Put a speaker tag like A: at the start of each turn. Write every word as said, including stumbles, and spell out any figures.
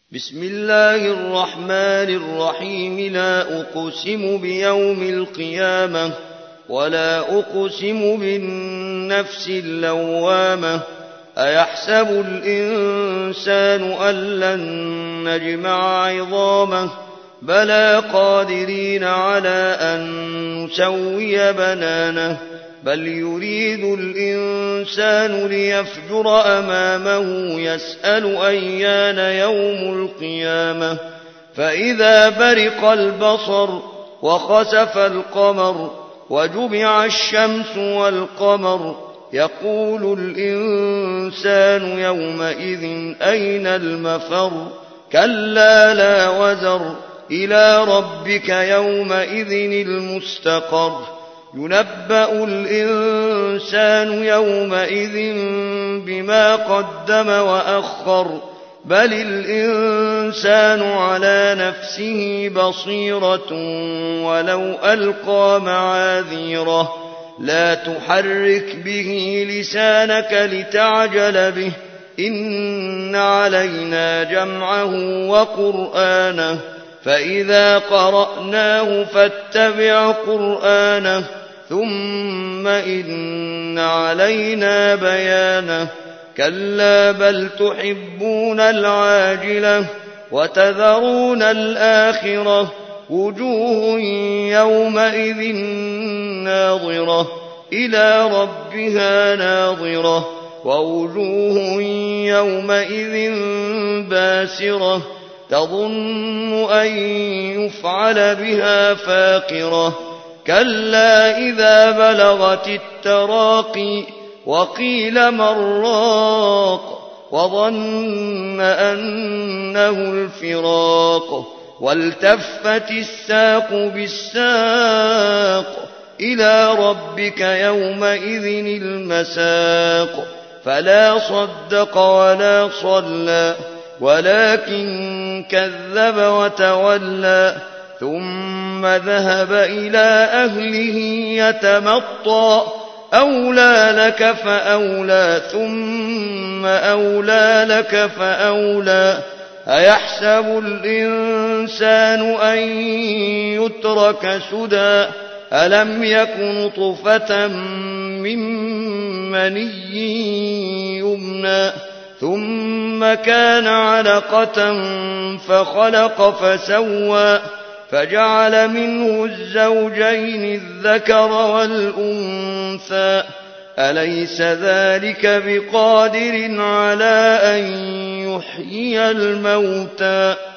A: بسم الله الرحمن الرحيم. لا أقسم بيوم القيامة ولا أقسم بالنفس اللوامة. أيحسب الإنسان أن لن نجمع عظامه بلى قادرين على أن نسوي بنانه. بل يريد الإنسان ليفجر أمامه يسأل أيان يوم القيامة. فإذا برق البصر وخسف القمر وجمع الشمس والقمر يقول الإنسان يومئذ أين المفر. كلا لا وزر إلى ربك يومئذ المستقر. ينبأ الإنسان يومئذ بما قدم وأخر. بل الإنسان على نفسه بصيرة ولو ألقى معاذيره. لا تحرك به لسانك لتعجل به إن علينا جمعه وقرآنه. فإذا قرأناه فاتبع قرآنه ثم إن علينا بيانه. كلا بل تحبون العاجلة وتذرون الآخرة. وجوه يومئذ ناظرة إلى ربها ناظرة ووجوه يومئذ باسرة تظن أن يفعل بها فاقرة. كلا إذا بلغت التراقي وقيل من راق وظن أنه الفراق. والتفت الساق بالساق إلى ربك يومئذ المساق. فلا صدق ولا صلى ولكن كذب وتولى ثم ذهب إلى أهله يتمطى. أولى لك فأولى ثم أولى لك فأولى. أيحسب الإنسان أن يترك سدى ألم يكن طفة من مني يمنى ثم كان علقة فخلق فسوى فجعل منه الزوجين الذكر والأنثى. أليس ذلك بقادر على أن يحيي الموتى